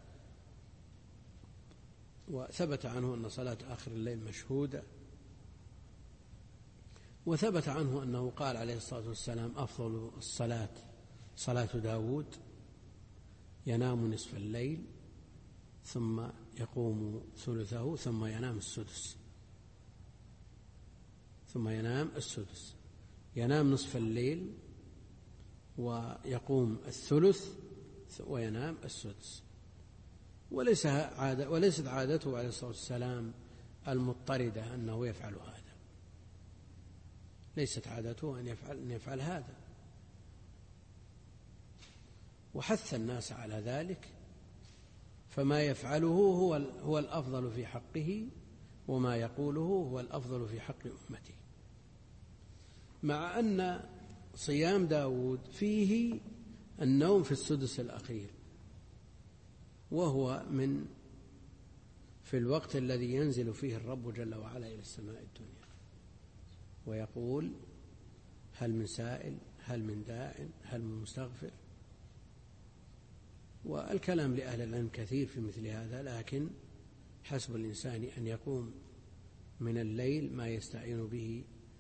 وثبت عنه أن صلاة آخر الليل مشهودة، وثبت عنه أنه قال عليه الصلاة والسلام أفضل الصلاة صلاة داود، ينام نصف الليل ثم يقوم ثلثه ثم ينام السدس، ينام نصف الليل ويقوم الثلث وينام السدس. وليست عادته عليه الصلاة والسلام المضطردة أنه يفعل هذا، ليست عادته أن يفعل هذا، وحث الناس على ذلك، فما يفعله هو الأفضل في حقه، وما يقوله هو الأفضل في حق أمته. مع أن صيام داود فيه النوم في السدس الأخير، وهو في الوقت الذي ينزل فيه الرب جل وعلا إلى السماء الدنيا ويقول هل من سائل، هل من داع، هل من مستغفر. والكلام لأهل العلم كثير في مثل هذا، لكن حسب الإنسان أن يقوم من الليل ما يستعين به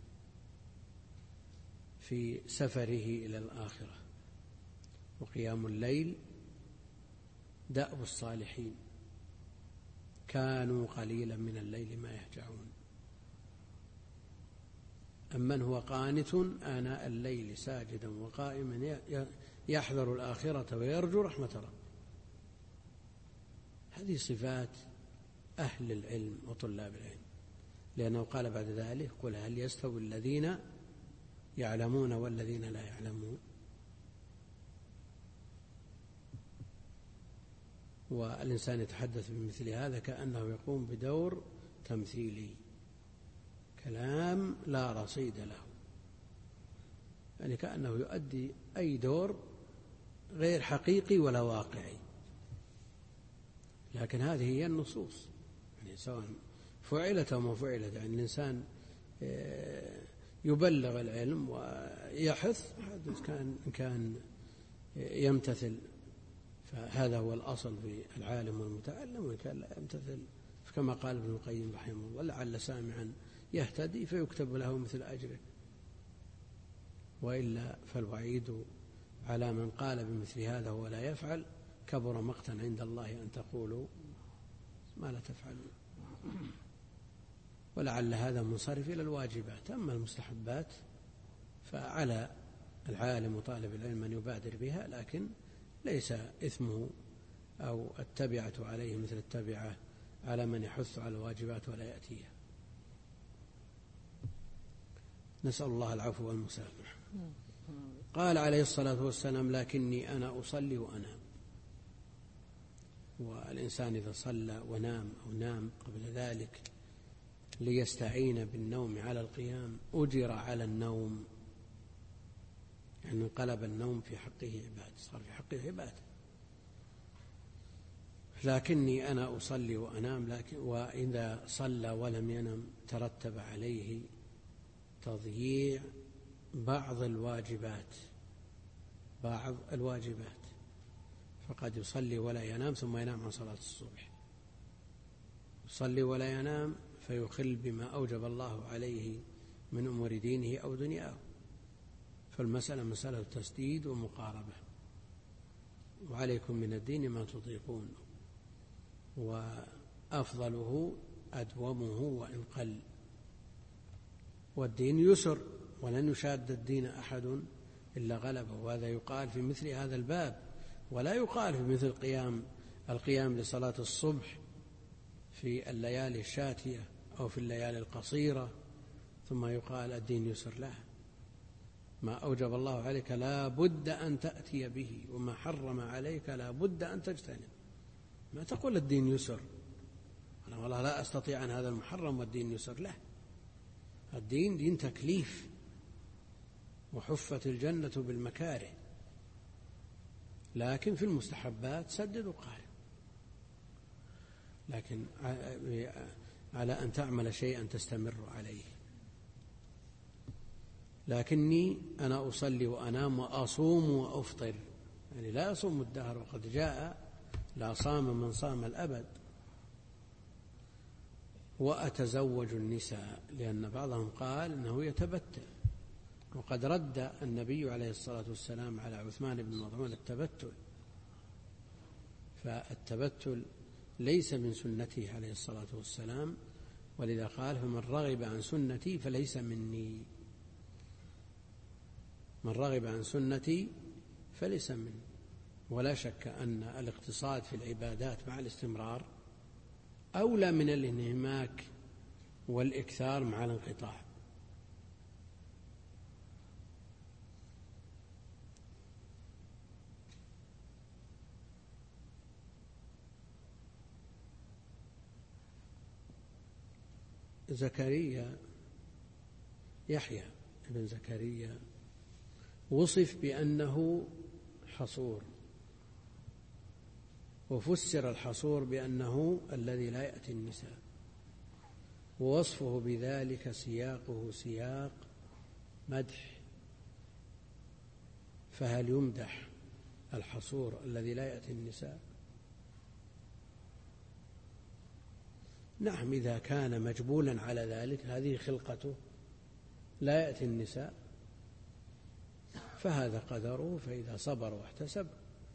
في سفره إلى الآخرة. وقيام الليل دأب الصالحين، كانوا قليلا من الليل ما يهجعون. أمن هو قانت آناء الليل ساجدا وقائما يحذر الآخرة ويرجو رحمة ربه. هذه صفات أهل العلم وطلاب العلم، لأنه قال بعد ذلك: قل هل يستوي الذين يعلمون والذين لا يعلمون. والإنسان يتحدث بمثل هذا كأنه يقوم بدور تمثيلي، كلام لا رصيد له، يعني كأنه يؤدي أي دور غير حقيقي ولا واقعي. لكن هذه هي النصوص، يعني سواء فعلت أو ما فعلت، يعني الإنسان يبلغ العلم ويحث، كان يمتثل، فهذا هو الأصل في العالم والمتعلم، وإن كان لا يمتثل كما قال ابن القيم رحمه الله: لعل سامعا يهتدي فيكتب له مثل أجره، وإلا فالوعيد على من قال بمثل هذا ولا يفعل: كبر مقتا عند الله أن تقولوا ما لا تفعلون. ولعل هذا منصرف إلى الواجبات، أما المستحبات فعلى العالم وطالب العلم أن يبادر بها، لكن ليس إثمه أو التبعة عليه مثل التبعة على من يحث على الواجبات ولا يأتيها. نسأل الله العفو والمسامح. قال عليه الصلاة والسلام: لكني أنا أصلي وأنام. والإنسان إذا صلى ونام أو نام قبل ذلك ليستعين بالنوم على القيام أجر على النوم، يعني انقلب النوم في حقه عبادة، صار في حقه عبادة. لكني أنا أصلي وأنام، وإذا صلى ولم ينم ترتب عليه تضييع بعض الواجبات، فقد يصلي ولا ينام ثم ينام عن صلاة الصبح، يصلي ولا ينام فيخل بما أوجب الله عليه من أمور دينه أو دنياه. فالمسألة مسألة تسديد ومقاربة، وعليكم من الدين ما تطيقون، وأفضله أدومه وإن قل، والدين يسر ولن يشاد الدين أحد إلا غلبه. وهذا يقال في مثل هذا الباب، ولا يقال في مثل القيام لصلاة الصبح في الليالي الشاتية أو في الليالي القصيرة ثم يقال الدين يسر. له ما أوجب الله عليك لا بد أن تأتي به، وما حرم عليك لا بد أن تجتنب. ما تقول الدين يسر، أنا والله لا أستطيع أن هذا المحرم والدين يسر. له، الدين دين تكليف، وحفت الجنة بالمكاره، لكن في المستحبات سدد وقارب، لكن على أن تعمل شيئا تستمر عليه. لكني أنا أصلي وأنام وأصوم وأفطر، يعني لا أصوم الدهر، وقد جاء لا صام من صام الأبد. وأتزوج النساء، لأن بعضهم قال إنه يتبتل، وقد رد النبي عليه الصلاة والسلام على عثمان بن مظعون التبتل، فالتبتل ليس من سنته عليه الصلاة والسلام، ولذا قال: فمن رغب عن سنتي فليس مني. من رغب عن سنتي فليس مني. ولا شك أن الاقتصاد في العبادات مع الاستمرار أولى من الانهماك والإكثار مع الانقطاع. يحيى بن زكريا وصف بأنه حصور، وفسر الحصور بأنه الذي لا يأتي النساء، ووصفه بذلك سياقه سياق مدح. فهل يمدح الحصور الذي لا يأتي النساء؟ نعم، إذا كان مجبولا على ذلك، هذه خلقته لا يأتي النساء، فهذا قدره، فإذا صبر واحتسب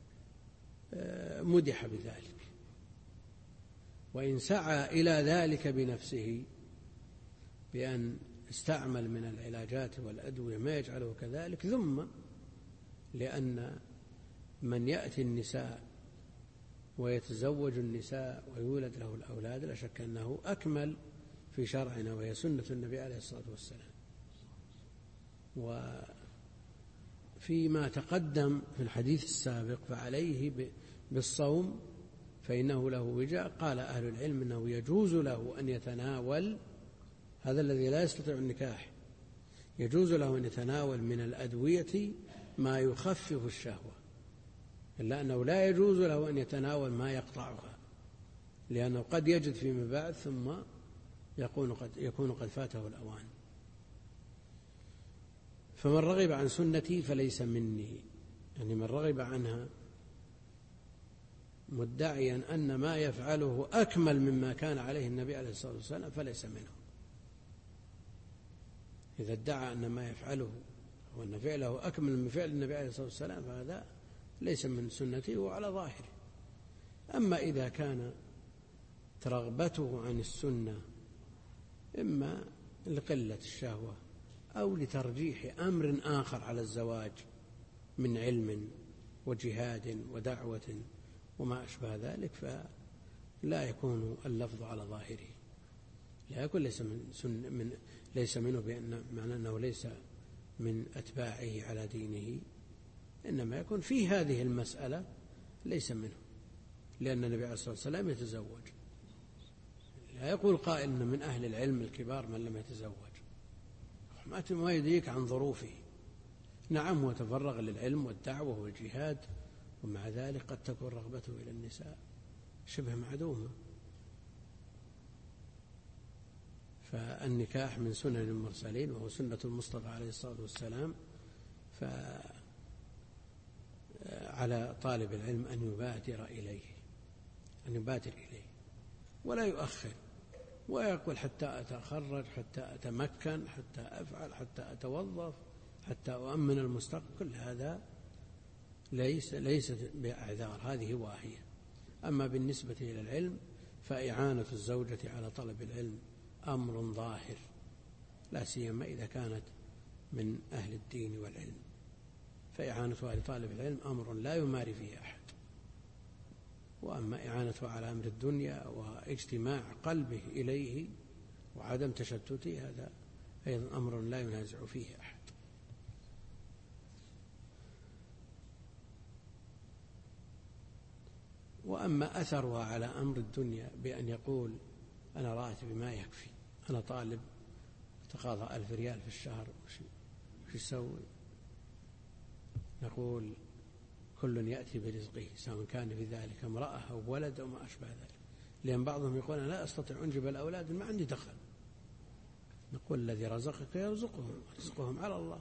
مدح بذلك. وإن سعى إلى ذلك بنفسه بأن استعمل من العلاجات والأدوية ما يجعله كذلك ذم، لأن من يأتي النساء ويتزوج النساء ويولد له الأولاد لا شك أنه أكمل في شرعنا، وهي سنة النبي عليه الصلاة والسلام. وفيما تقدم في الحديث السابق فعليه بالصوم فإنه له وجاء، قال أهل العلم أنه يجوز له أن يتناول، هذا الذي لا يستطيع النكاح يجوز له أن يتناول من الأدوية ما يخفف الشهوة، إلا أنه لا يجوز له أن يتناول ما يقطعها، لأنه قد يجد فيما بعد ثم يكون قد فاته الأوان. فمن رغب عن سنتي فليس مني، يعني من رغب عنها مدعيا أن ما يفعله أكمل مما كان عليه النبي عليه الصلاة والسلام فليس منه. إذا ادعى أن ما يفعله وأن فعله أكمل من فعل النبي عليه الصلاة والسلام فهذا ليس من سنته وعلى ظاهره. أما إذا كانت رغبته عن السنة إما لقلة الشهوة أو لترجيح أمر آخر على الزواج من علم وجهاد ودعوة وما أشبه ذلك، فلا يكون اللفظ على ظاهره، لا يكون ليس منه بأن معنى أنه ليس من أتباعه على دينه، إنما يكون في هذه المسألة ليس منه، لأن النبي عليه الصلاة والسلام يتزوج. لا يقول قائل إن من أهل العلم الكبار من لم يتزوج، ما يدريك عن ظروفه. نعم هو تفرغ للعلم والدعوة والجهاد، ومع ذلك قد تكون رغبته إلى النساء شبه معدومة. فالنكاح من سنن المرسلين وهو سنة المصطفى عليه الصلاة والسلام، فعلى طالب العلم أن يبادر إليه ولا يؤخر ويقول حتى أتخرج، حتى أتمكن، حتى أفعل، حتى أتوظف، حتى أؤمن المستقبل. كل هذا ليست بأعذار، هذه واهية. أما بالنسبة إلى العلم فإعانة الزوجة على طلب العلم أمر ظاهر، لا سيما إذا كانت من أهل الدين والعلم، فإعانتها لطالب العلم أمر لا يماري فيه أحد. وأما إعانته على أمر الدنيا واجتماع قلبه إليه وعدم تشتته، هذا أيضا أمر لا ينازع فيه أحد. وأما أثرها على أمر الدنيا بأن يقول أنا راتبي ما يكفي، أنا طالب تقاضى 1000 ريال في الشهر، وش يسوي؟ نقول كل يأتي برزقه، سواء كان في ذلك امرأة أو ولد أو ما أشبه ذلك، لأن بعضهم يقول أنا لا أستطيع أن أنجب الأولاد، ما عندي دخل. نقول الذي رزقك يرزقهم، رزقهم على الله،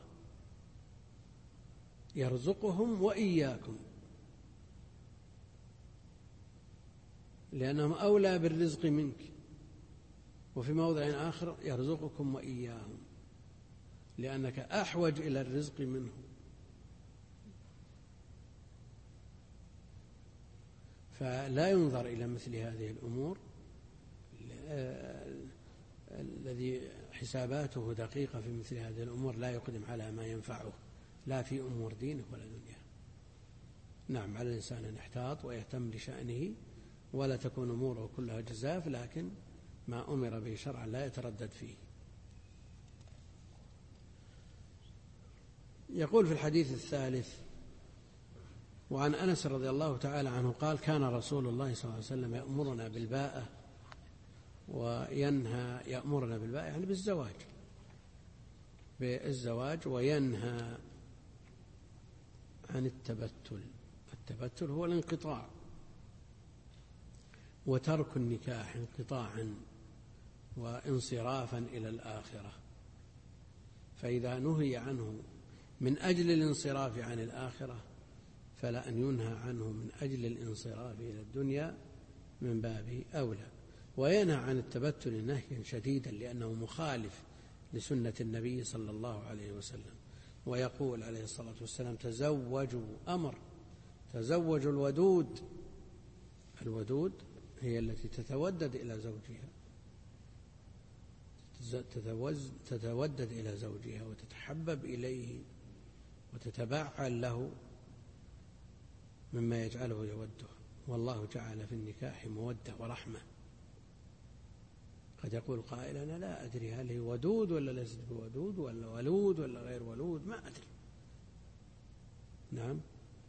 يرزقهم وإياكم، لأنهم أولى بالرزق منك. وفي موضع آخر يرزقكم وإياهم، لأنك أحوج إلى الرزق منه. فلا ينظر إلى مثل هذه الأمور، الذي حساباته دقيقة في مثل هذه الأمور لا يقدم على ما ينفعه لا في أمور دينه ولا دنياه. نعم على الإنسان أن يحتاط ويهتم لشأنه ولا تكون أموره كلها جزاف، لكن ما أمر به شرعا لا يتردد فيه. يقول في الحديث الثالث: وعن أنس رضي الله تعالى عنه قال: كان رسول الله صلى الله عليه وسلم يأمرنا بالباءة يأمرنا بالباءة يعني بالزواج، وينهى عن التبتل. التبتل هو الانقطاع وترك النكاح انقطاعا وانصرافا إلى الآخرة. فإذا نهي عنه من أجل الانصراف عن الآخرة فلا أن ينهى عنه من أجل الانصراف إلى الدنيا من باب أولى. وينهى عن التبتل نهيا شديدا لأنه مخالف لسنة النبي صلى الله عليه وسلم. ويقول عليه الصلاة والسلام: تزوجوا، أمر، تزوجوا الودود. الودود هي التي تتودد إلى زوجها، تتودد إلى زوجها وتتحبب إليه وتتبعل له مما يجعله يوده والله جعل في النكاح مودة ورحمة. قد يقول قائل أنا لا أدري هل هي ودود ولا ليست بودود ولا ولود ولا غير ولود، ما أدري. نعم،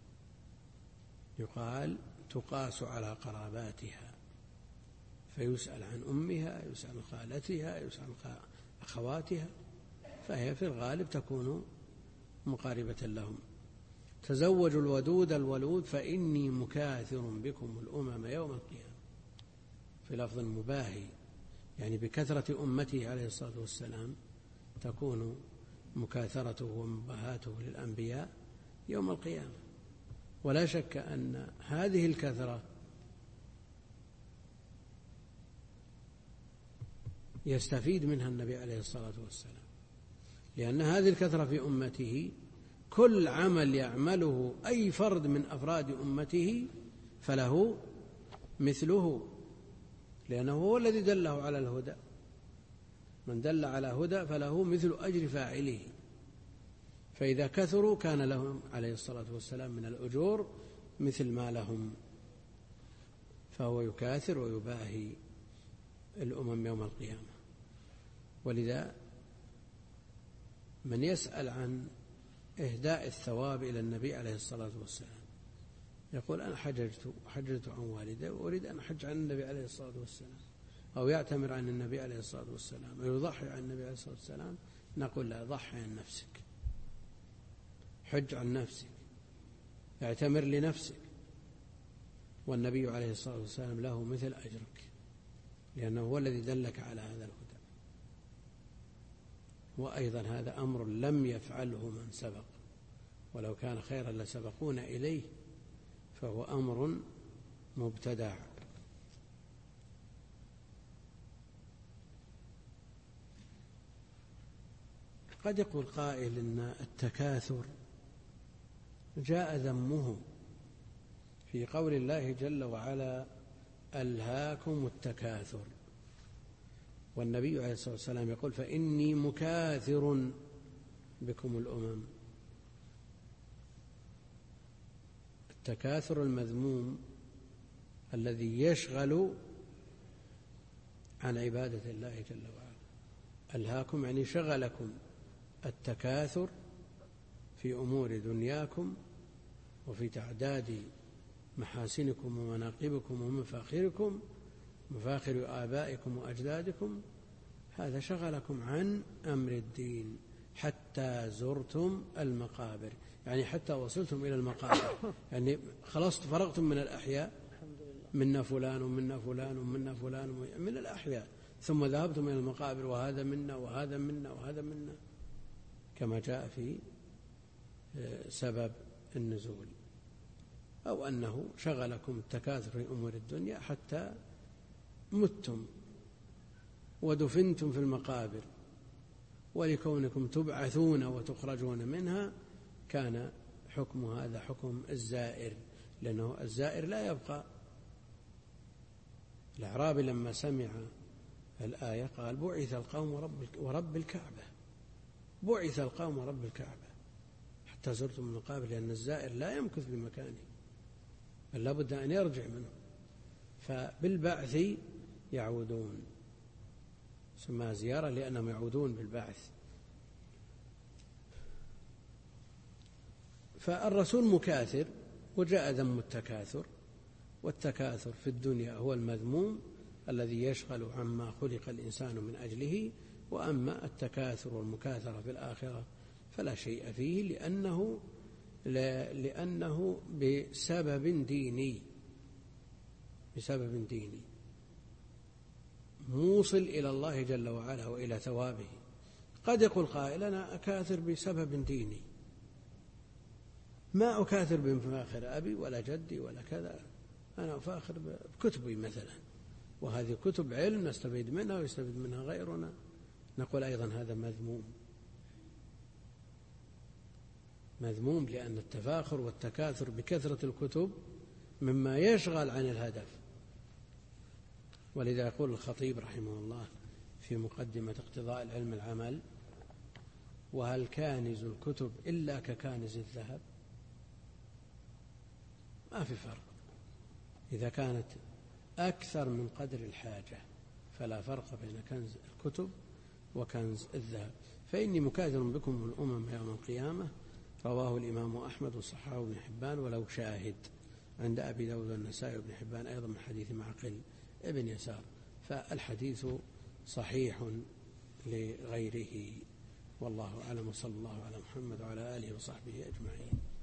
يقال تقاس على قراباتها، فيسأل عن أمها، يسأل عن خالتها، يسأل عن أخواتها، فهي في الغالب تكون مقاربة لهم. تزوجوا الودود الولود فإني مكاثر بكم الأمم يوم القيامة، في لفظ مباهي، يعني بكثرة أمته عليه الصلاة والسلام تكون مكاثرته ومباهاته للأنبياء يوم القيامة. ولا شك أن هذه الكثرة يستفيد منها النبي عليه الصلاة والسلام، لأن هذه الكثرة في أمته كل عمل يعمله أي فرد من أفراد أمته فله مثله، لأنه هو الذي دله على الهدى. من دل على هدى فله مثل أجر فاعله، فإذا كثروا كان لهم عليه الصلاة والسلام من الأجور مثل ما لهم، فهو يكاثر ويباهي الأمم يوم القيامة. ولذا من يسأل عن إهداء الثواب إلى النبي عليه الصلاة والسلام يقول أنا حججت عن والدي وأريد أن أحج عن النبي عليه الصلاة والسلام، أو يعتمر عن النبي عليه الصلاة والسلام، أو يضحي عن النبي عليه الصلاة والسلام، نقول لا، ضحي عن نفسك، حج عن نفسك، اعتمر لنفسك، والنبي عليه الصلاة والسلام له مثل أجرك، لأنه هو الذي دلك على هذا الهدى. وأيضا هذا أمر لم يفعله من سبق، ولو كان خيرا لسبقونا إليه، فهو أمر مبتدع. قد يقول قائل إن التكاثر جاء ذمه في قول الله جل وعلا ألهاكم التكاثر، والنبي عليه الصلاة والسلام يقول فإني مكاثر بكم الأمم. التكاثر المذموم الذي يشغل عن عبادة الله جل وعلا. ألهاكم يعني شغلكم التكاثر في أمور دنياكم وفي تعداد محاسنكم ومناقبكم ومفاخركم، مفاخر آبائكم وأجدادكم، هذا شغلكم عن أمر الدين حتى زرتم المقابر، يعني حتى وصلتم إلى المقابر، يعني خلصت فرغتم من الأحياء، منا فلان ومنا فلان ومنا فلان من الأحياء، ثم ذهبتم إلى المقابر، وهذا منا وهذا منا وهذا منا، كما جاء في سبب النزول، أو أنه شغلكم التكاثر في أمور الدنيا حتى متم ودفنتم في المقابر، ولكونكم تبعثون وتخرجون منها كان حكم هذا حكم الزائر، لأنه الزائر لا يبقى. الأعرابي لما سمع الآية قال بعث القوم ورب الكعبة، بعث القوم ورب الكعبة حتى زرتم المقابر، لأن الزائر لا يمكث بمكانه بل لابد أن يرجع منه، فبالبعث يعودون، سمى زيارة لأنهم يعودون بالبعث. فالرسول مكاثر، وجاء ذم التكاثر، والتكاثر في الدنيا هو المذموم الذي يشغل عما خلق الإنسان من أجله، وأما التكاثر والمكاثرة في الآخرة فلا شيء فيه، لأنه بسبب ديني موصل إلى الله جل وعلا وإلى ثوابه. قد يقول قائل أنا أكاثر بسبب ديني، ما أكاثر بمفاخر أبي ولا جدي ولا كذا، أنا أفاخر بكتبي مثلا، وهذه كتب علم نستفيد منها ويستفيد منها غيرنا، نقول أيضا هذا مذموم، لأن التفاخر والتكاثر بكثرة الكتب مما يشغل عن الهدف. ولذا يقول الخطيب رحمه الله في مقدمة اقتضاء العلم العمل: وهل كانز الكتب إلا ككانز الذهب؟ ما في فرق، إذا كانت أكثر من قدر الحاجة فلا فرق بين كنز الكتب وكنز الذهب. فإني مكاثر بكم الأمم يوم القيامة، رواه الإمام أحمد وصححه ابن حبان وله شاهد عند أبي داود والنسائي وابن حبان أيضا من حديث معقل ابن يسار. فالحديث صحيح لغيره، والله أعلم، وصلى الله على محمد وعلى آله وصحبه أجمعين.